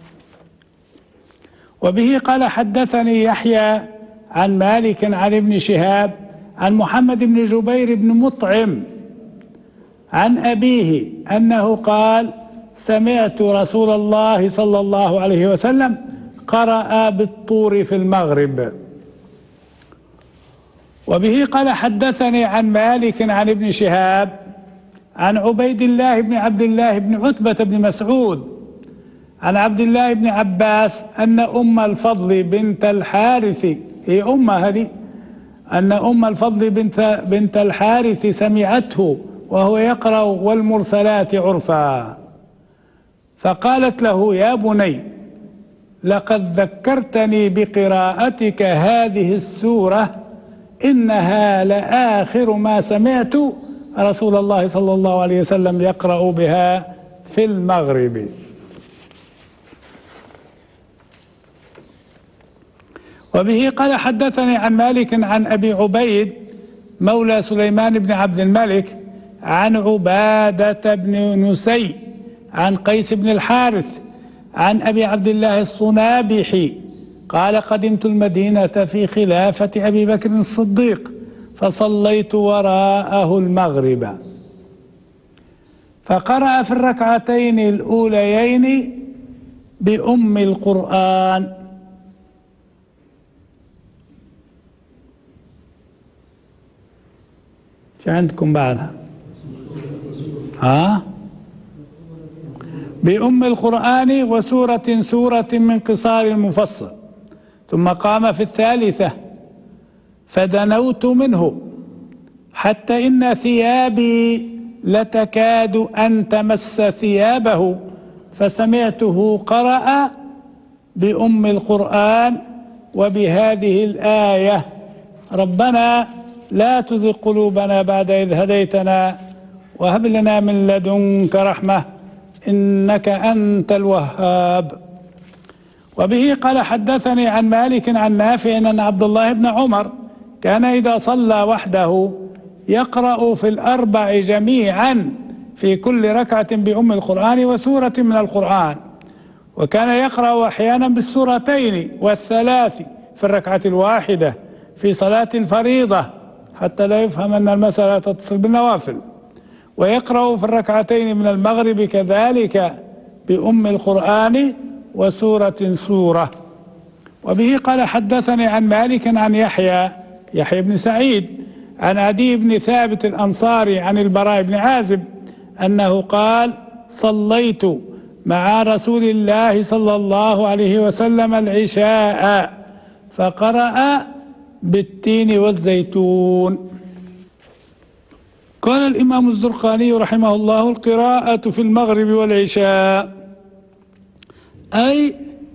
وبه قال حدثني يحيى عن مالك عن ابن شهاب عن محمد بن جبير بن مطعم عن أبيه أنه قال سمعت رسول الله صلى الله عليه وسلم قرأ بالطور في المغرب. وبه قال حدثني عن مالك عن ابن شهاب عن عبيد الله بن عبد الله بن عتبة بن مسعود عن عبد الله بن عباس أن أم الفضل بنت الحارث، هي هذه، أن أم الفضل بنت الحارث سمعته وهو يقرأ والمرسلات عرفا، فقالت له يا بني لقد ذكرتني بقراءتك هذه السورة، إنها لآخر ما سمعت رسول الله صلى الله عليه وسلم يقرأ بها في المغرب. وبه قال حدثني عن مالك عن أبي عبيد مولى سليمان بن عبد الملك عن عبادة بن نسي عن قيس بن الحارث عن أبي عبد الله الصنابحي قال قدمت المدينة في خلافة أبي بكر الصديق فصليت وراءه المغرب، فقرأ في الركعتين الأوليين بأم القرآن. شو عندكم بعدها؟ بأم القرآن وسورة من قصار المفصل، ثم قام في الثالثة فدنوت منه حتى إن ثيابي لتكاد أن تمس ثيابه، فسمعته قرأ بأم القرآن وبهذه الآية: ربنا لا تزغ قلوبنا بعد إذ هديتنا وهب لنا من لدنك رحمة إنك أنت الوهاب. وبه قال حدثني عن مالك عن نافع أن عبد الله بن عمر كان إذا صلى وحده يقرأ في الأربع جميعا في كل ركعة بأم القرآن وسورة من القرآن، وكان يقرأ أحيانا بالسورتين والثلاث في الركعة الواحدة في صلاة الفريضة حتى لا يفهم أن المسألة تتصل بالنوافل، ويقرأ في الركعتين من المغرب كذلك بأم القرآن وسورة. وبه قال حدثني عن مالك عن يحيى بن سعيد عن عدي بن ثابت الأنصاري عن البراء بن عازب أنه قال: صليت مع رسول الله صلى الله عليه وسلم العشاء فقرأ بالتين والزيتون. قال الإمام الزرقاني رحمه الله: القراءة في المغرب والعشاء أي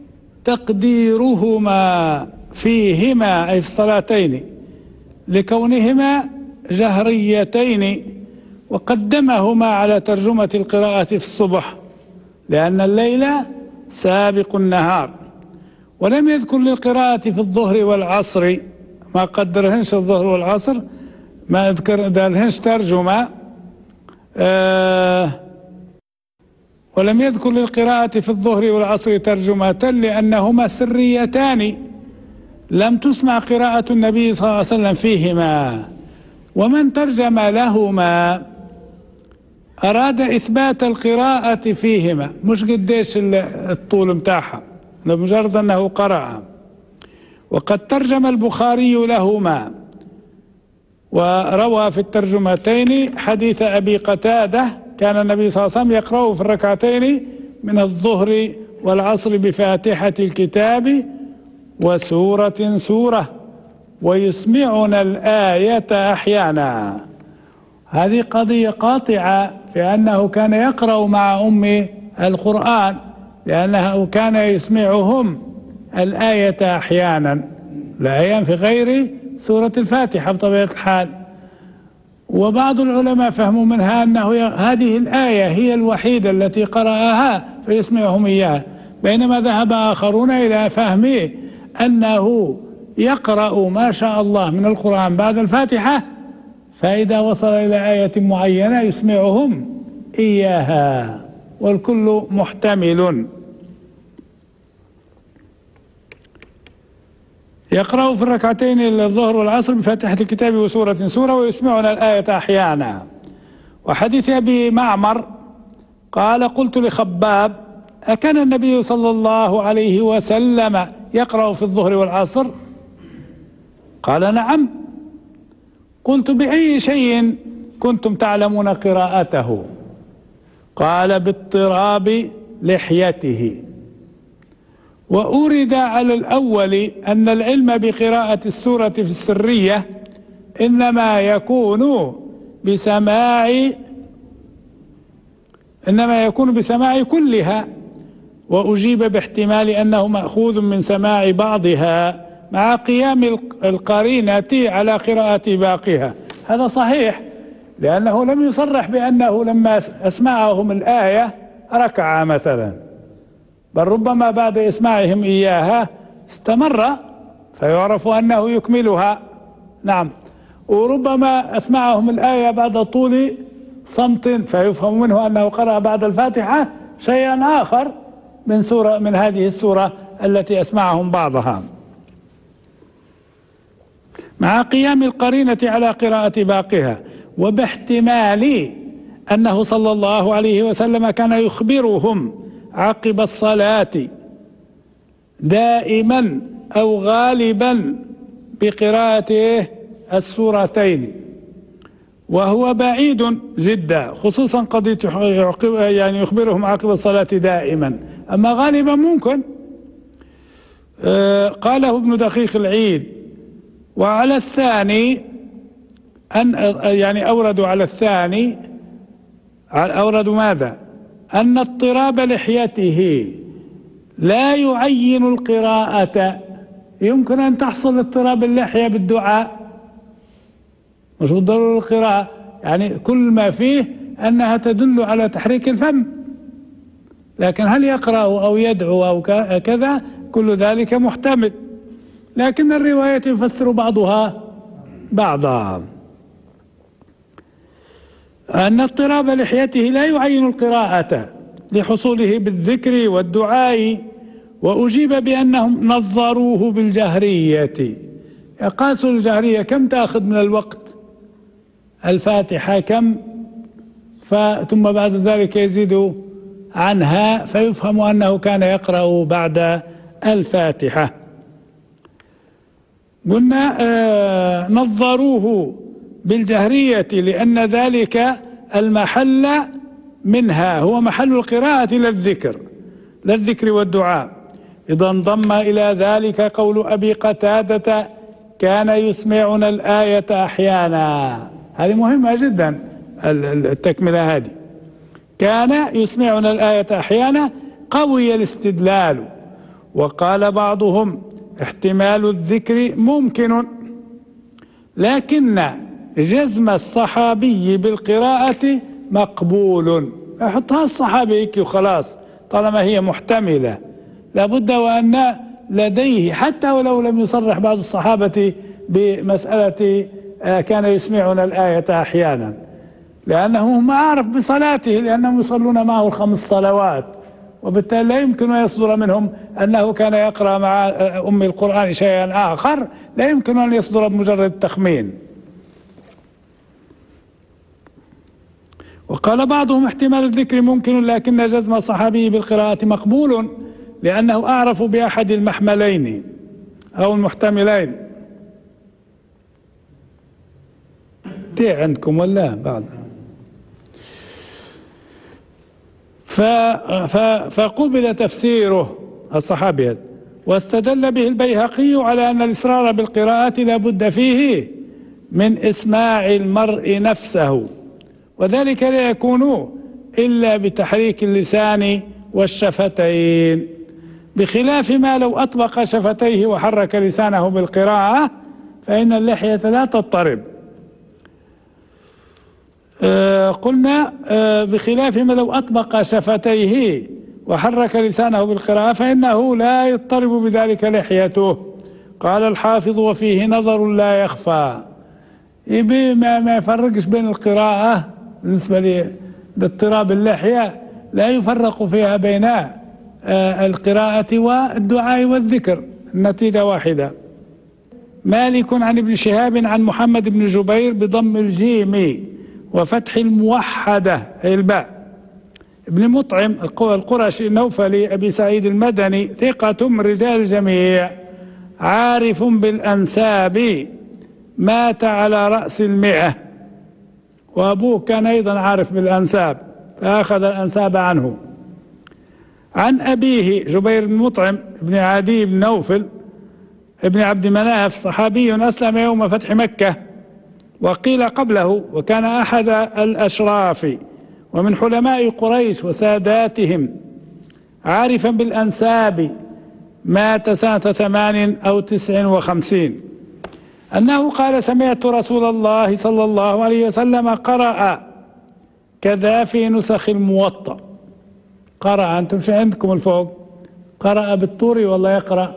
تقديرهما فيهما أي في الصلاتين لكونهما جهريتين، وقدمهما على ترجمة القراءة في الصبح لأن الليل سابق النهار، ولم يذكر للقراءة في الظهر والعصر، ما قدرهنش الظهر والعصر، ما اذكر دالهنش ترجمة، ولم يذكر للقراءة في الظهر والعصر ترجمة لأنهما سريتان لم تسمع قراءة النبي صلى الله عليه وسلم فيهما، ومن ترجم لهما أراد إثبات القراءة فيهما، مش قديش الطول متاعها، لمجرد أنه قرأ. وقد ترجم البخاري لهما وروى في الترجمتين حديث أبي قتادة كان النبي صلى الله عليه وسلم يقرأ في الركعتين من الظهر والعصر بفاتحة الكتاب وسورة ويسمعنا الآية أحيانا. هذه قضية قاطعة في أنه كان يقرأ مع أم القرآن لأنه كان يسمعهم الآية أحيانا، لا في غير سورة الفاتحة بطبيعة الحال. وبعض العلماء فهموا منها أنه هذه الآية هي الوحيدة التي قرأها فيسمعهم إياها، بينما ذهب آخرون إلى فهمه أنه يقرأ ما شاء الله من القرآن بعد الفاتحة، فإذا وصل إلى آية معينة يسمعهم إياها، والكل محتمل. يقرأ في الركعتين الظهر والعصر بفاتحة الكتاب وسورة ويسمعنا الآية أحيانا. وحديث أبي معمر قال: قلت لخباب: أكان النبي صلى الله عليه وسلم يقرأ في الظهر والعصر؟ قال: نعم. قلت: بأي شيء كنتم تعلمون قراءته؟ قال: باضطراب لحيته. وأورد على الأول أن العلم بقراءة السورة في السرية إنما يكون بسماع كلها، وأجيب باحتمال أنه مأخوذ من سماع بعضها مع قيام القرينة على قراءة باقيها. هذا صحيح، لأنه لم يصرح بأنه لما أسمعهم الآية ركع مثلا، بل ربما بعد إسماعهم إياها استمر فيعرف أنه يكملها. نعم. وربما أسمعهم الآية بعد طول صمت فيفهم منه أنه قرأ بعد الفاتحة شيئا آخر من هذه السورة التي أسمعهم بعضها، مع قيام القرينة على قراءة باقيها. وباحتمال أنه صلى الله عليه وسلم كان يخبرهم عقب الصلاة دائما أو غالبا بقراءة السورتين، وهو بعيد جدا، خصوصا قضية يعني يخبرهم عقب الصلاة دائما، أما غالبا ممكن. قاله ابن دقيق العيد. وعلى الثاني يعني أوردوا على الثاني، أوردوا ماذا؟ أن اضطراب لحيته لا يعين القراءة. يمكن أن تحصل اضطراب اللحية بالدعاء، مش بالضرورة القراءة، يعني كل ما فيه أنها تدل على تحريك الفم، لكن هل يقرأ أو يدعو أو كذا كل ذلك محتمل، لكن الرواية يفسر بعضها بعضا. أن اضطراب لحيته لا يعين القراءة لحصوله بالذكر والدعاء. وأجيب بأنهم نظروه بالجهرية، يقاسوا الجهرية كم تأخذ من الوقت، الفاتحة كم، ثم بعد ذلك يزيد عنها فيفهم أنه كان يقرأ بعد الفاتحة. قلنا نظروه بالجهرية لأن ذلك المحل منها هو محل القراءة للذكر والدعاء. إذا انضم إلى ذلك قول أبي قتادة كان يسمعنا الآية أحيانا. هذه مهمة جدا التكملة هذه، كان يسمعنا الآية أحيانا قوي الاستدلال. وقال بعضهم احتمال الذكر ممكن، لكن جزم الصحابي بالقراءة مقبول. يحطها الصحابي هيك وخلاص طالما هي محتملة، لابد وأن لديه حتى ولو لم يصرح بعض الصحابة بمسألة كان يسمعنا الآية أحيانا، لأنه ما عرف بصلاته، لأنهم يصلون معه الخمس صلوات، وبالتالي لا يمكن أن يصدر منهم أنه كان يقرأ مع أم القرآن شيئا آخر، لا يمكن أن يصدر بمجرد التخمين. وقال بعضهم احتمال الذكر ممكن، لكن جزم الصحابي بالقراءة مقبول لأنه أعرف بأحد المحملين أو المحتملين. عندكم ولا بعض؟ فقبل تفسيره الصحابي، واستدل به البيهقي على أن الإصرار بالقراءة لا بد فيه من إسماع المرء نفسه، وذلك لا يكون إلا بتحريك اللسان والشفتين، بخلاف ما لو أطبق شفتيه وحرك لسانه بالقراءة فإن اللحية لا تضطرب. قلنا بخلاف ما لو أطبق شفتيه وحرك لسانه بالقراءة فإنه لا يضطرب بذلك لحيته. قال الحافظ وفيه نظر لا يخفى، ما يفرقش بين القراءة بالنسبة لاضطراب اللحية، لا يفرق فيها بين القراءة والدعاء والذكر، النتيجة واحدة. مالك عن ابن شهاب عن محمد بن جبير بضم الجيم وفتح الموحدة أي الباء، ابن مطعم القرشي النوفلي أبي سعيد المدني، ثقة من رجال الجميع، عارف بالأنساب، مات على رأس 100، وأبوه كان أيضا عارف بالأنساب فأخذ الأنساب عنه. عن أبيه جبير بن مطعم بن عدي بن نوفل ابن عبد مناف، صحابي أسلم يوم فتح مكة، وقيل قبله، وكان أحد الأشراف ومن حلماء قريش وساداتهم، عارفا بالأنساب، مات سنة 8 أو 59، أنه قال: سمعت رسول الله صلى الله عليه وسلم قرأ كذا في نسخ الموطأ. قرأ، أنتم شو عندكم الفوق؟ قرأ بالطور والله يقرأ؟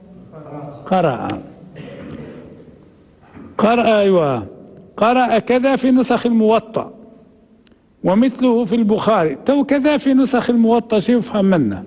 قرأ أيوة، قرأ كذا في نسخ الموطأ ومثله في البخاري. تو كذا في نسخ الموطأ شو يفهم منه؟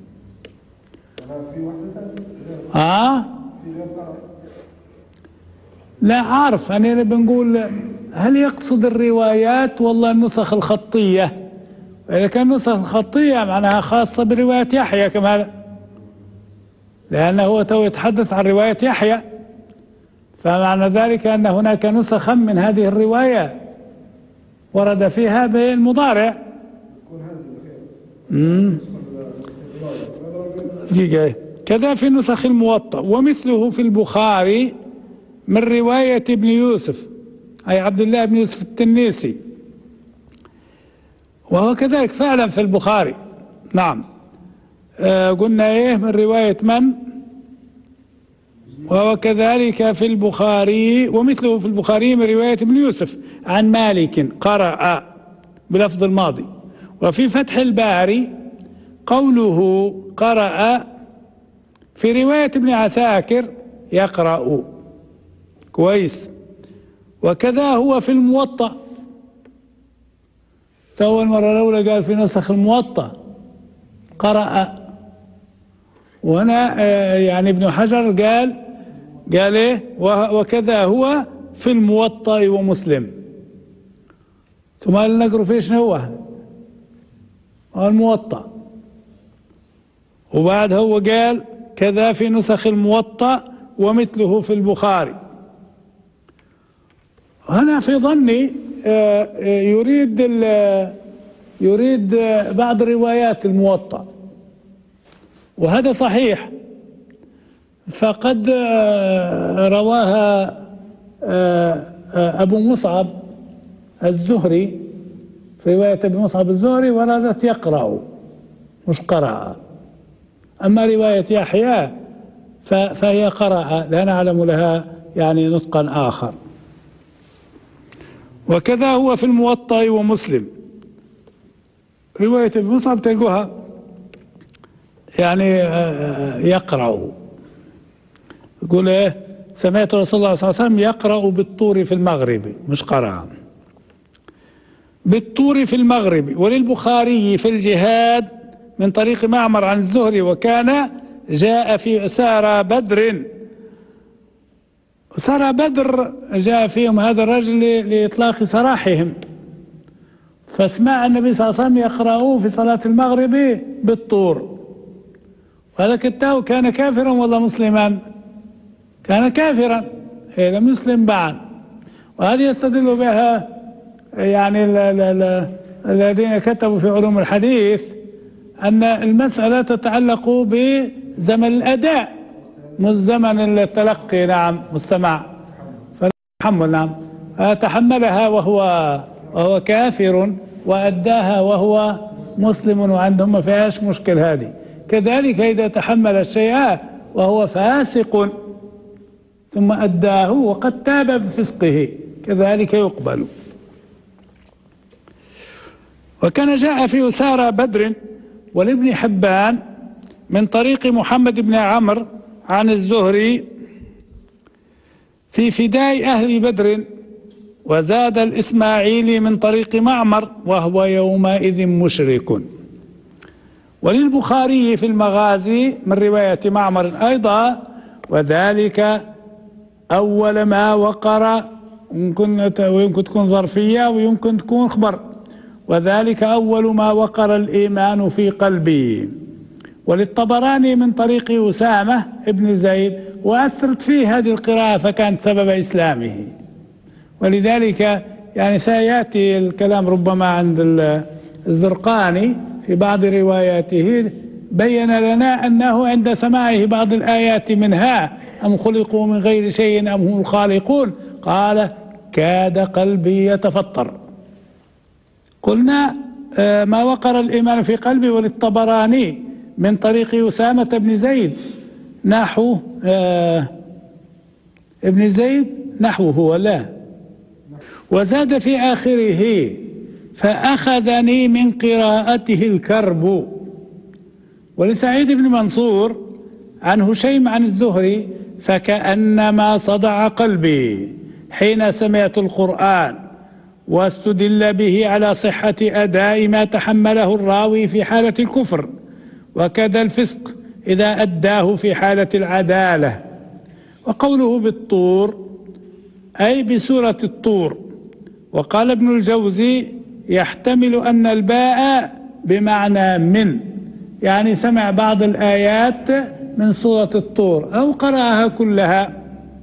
لا عارف، أنا بنقول هل يقصد الروايات والله النسخ الخطية؟ إذا كان النسخ الخطية معناها خاصة برواية يحيى كمان، لأنه هو تو يتحدث عن رواية يحيى، فمعنى ذلك أن هناك نسخا من هذه الرواية ورد فيها بالمضارع. كذا في نسخ الموطأ ومثله في البخاري من رواية ابن يوسف، أي عبد الله بن يوسف التنيسي، وهو كذلك فعلا في البخاري. نعم، قلنا ايه من رواية من؟ وهو كذلك في البخاري ومثله في البخاري من رواية ابن يوسف عن مالك قرأ بلفظ الماضي. وفي فتح الباري قوله قرأ في رواية ابن عساكر يقرأ. كويس. وكذا هو في الموطأ، أول مرة الأولى قال في نسخ الموطأ قرأ، وهنا يعني ابن حجر قال ايه؟ وكذا هو في الموطأ ومسلم. ثم نقرأ فيه شنو هو الموطأ، وبعد هو قال كذا في نسخ الموطأ ومثله في البخاري. هنا في ظني يريد بعض روايات الموطأ، وهذا صحيح، فقد رواها أبو مصعب الزهري في رواية أبو مصعب الزهري وردت يقرأ مش قرأ. أما رواية يحيى فهي قرأ، لا نعلم لها يعني نطقا آخر. وكذا هو في الموطأ ومسلم. رواية ابن مصعب تلقوها يعني يقرأ، يقول ايه؟ سمعت رسول الله صلى الله عليه وسلم يقرأ بالطور في المغرب، مش قرأ، بالطور في المغرب. وللبخاري في الجهاد من طريق معمر عن الزهري وكان جاء في أسارى بدر. أسارى بدر جاء فيهم هذا الرجل لإطلاق سراحهم، فسمع النبي صلى الله عليه وسلم يقرأوه في صلاة المغرب بالطور. وهذا كتاه كان كافرا ولا مسلما؟ كان كافرا، لم يسلم بعد. وهذه يستدل بها يعني الذين كتبوا في علوم الحديث أن المسألة تتعلق بزمن الأداء مش زمن التلقي. نعم، والسماع، فالتحمل. نعم، تحملها وهو كافر وأداها وهو مسلم، وعندهم ما فيهاش مشكل هذه. كذلك إذا تحمل الشيء وهو فاسق ثم أداه وقد تاب بفسقه كذلك يقبل. وكان جاء في أسارى بدر ولابن حبان من طريق محمد بن عمرو عن الزهري في فداء أهل بدر. وزاد الإسماعيلي من طريق معمر وهو يومئذ مشرك. وللبخاري في المغازي من رواية معمر أيضا، وذلك أول ما وقر، ويمكن تكون ظرفية ويمكن تكون خبر، وذلك أول ما وقر الإيمان في قلبي. وللطبراني من طريق أسامة ابن زيد، وأثرت فيه هذه القراءة فكانت سبب إسلامه. ولذلك يعني سيأتي الكلام ربما عند الزرقاني في بعض رواياته، بين لنا أنه عند سماعه بعض الآيات منها أم خلقوا من غير شيء أم هم الخالقون قال كاد قلبي يتفطر. قلنا ما وقر الإيمان في قلبي. وللطبراني من طريق أسامة بن زيد نحو ابن زيد نحوه ولا، وزاد في آخره فأخذني من قراءته الكرب. ولسعيد بن منصور عن هشيم عن الزهري فكأنما صدع قلبي حين سمعت القرآن، واستدل به على صحة أداء ما تحمله الراوي في حالة الكفر، وكذا الفسق إذا أداه في حالة العدالة. وقوله بالطور أي بسورة الطور. وقال ابن الجوزي يحتمل أن الباء بمعنى من، يعني سمع بعض الآيات من سورة الطور أو قرأها كلها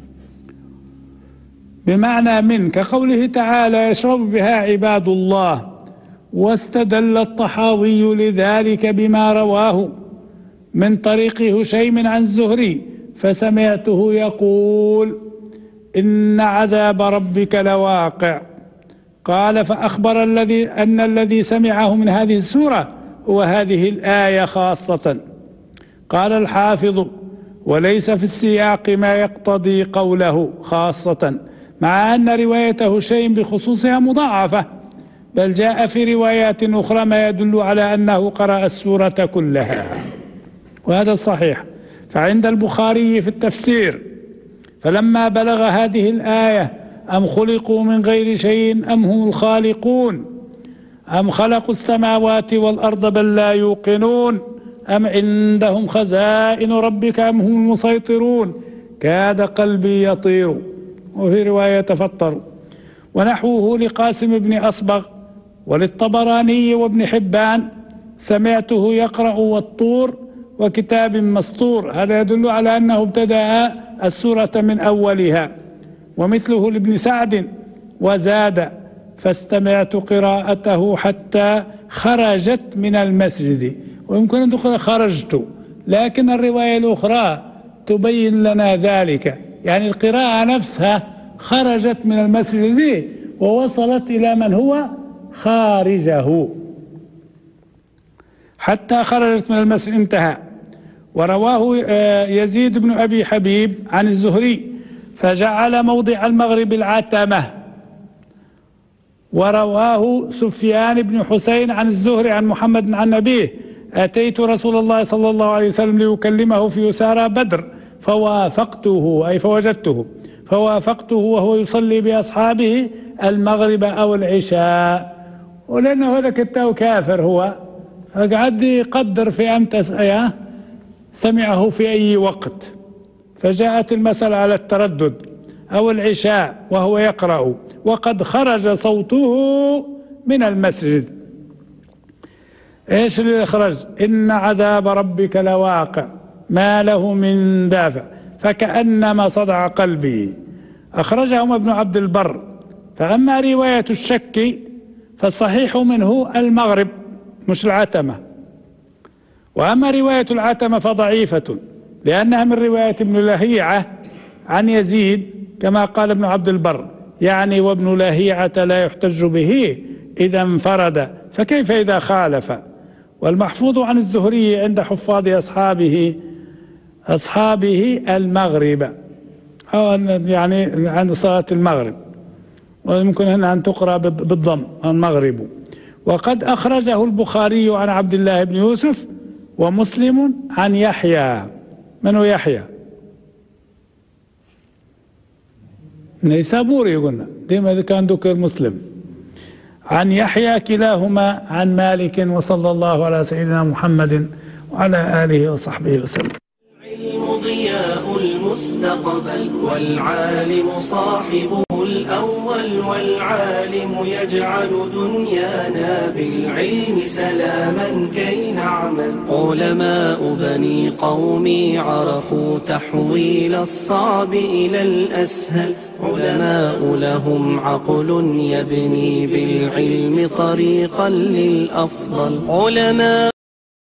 بمعنى من، كقوله تعالى يشرب بها عباد الله. واستدل الطحاوي لذلك بما رواه من طريق هشيم عن الزهري فسمعته يقول إن عذاب ربك لواقع. قال فأخبر أن الذي سمعه من هذه السورة هو هذه الآية خاصة. قال الحافظ وليس في السياق ما يقتضي قوله خاصة، مع أن رواية هشيم بخصوصها مضاعفة، بل جاء في روايات أخرى ما يدل على أنه قرأ السورة كلها، وهذا الصحيح. فعند البخاري في التفسير فلما بلغ هذه الآية أم خلقوا من غير شيء أم هم الخالقون أم خلقوا السماوات والأرض بل لا يوقنون أم عندهم خزائن ربك أم هم المسيطرون كاد قلبي يطير، وفي رواية تفطر. ونحوه لقاسم بن أصبغ وللطبراني وابن حبان سمعته يقرأ والطور وكتاب مسطور. هذا يدل على أنه ابتدأ السورة من أولها. ومثله لابن سعد وزاد فاستمعت قراءته حتى خرجت من المسجد، ويمكن أن تقول خرجت، لكن الرواية الأخرى تبين لنا ذلك، يعني القراءة نفسها خرجت من المسجد ووصلت إلى من هو خارجه حتى خرجت من المسجد انتهى. ورواه يزيد بن أبي حبيب عن الزهري فجعل موضع المغرب العتمة. ورواه سفيان بن حسين عن الزهري عن محمد عن أبيه أتيت رسول الله صلى الله عليه وسلم ليكلمه في يسارى بدر فوافقته أي فوجدته فوافقته وهو يصلي بأصحابه المغرب أو العشاء. ولأنه هذا كتاب كافر هو، فقعد يقدر في أمتى سمعه في أي وقت، فجاءت المسألة على التردد أو العشاء وهو يقرأ وقد خرج صوته من المسجد. ايش اللي يخرج؟ إن عذاب ربك لواقع ما له من دافع فكأنما صدع قلبي. أخرجهما ابن عبد البر. فأما رواية الشك فالصحيح منه المغرب مش العتمة، وأما رواية العتمة فضعيفة لأنها من رواية ابن لهيعة عن يزيد كما قال ابن عبد البر، يعني وابن لهيعة لا يحتج به إذا انفرد فكيف إذا خالف. والمحفوظ عن الزهري عند حفاظ أصحابه المغرب، أو يعني عند صلاة المغرب، ويمكن هنا أن تقرأ بالضم المغرب. وقد أخرجه البخاري عن عبد الله بن يوسف ومسلم عن يحيى. من هو يحيى؟ نيسابوري قلنا ديما إذا كان ذكر مسلم. عن يحيى كلاهما عن مالك. وصلى الله على سيدنا محمد وعلى آله وصحبه وسلم. العلم ضياء المستقبل والعالم صاحبه الأول، والعالم يجعل دنيانا بالعلم سلاما كي نعمل. علماء بني قومي عرفوا تحويل الصعب إلى الأسهل، علماء لهم عقل يبني بالعلم طريقا للأفضل. علماء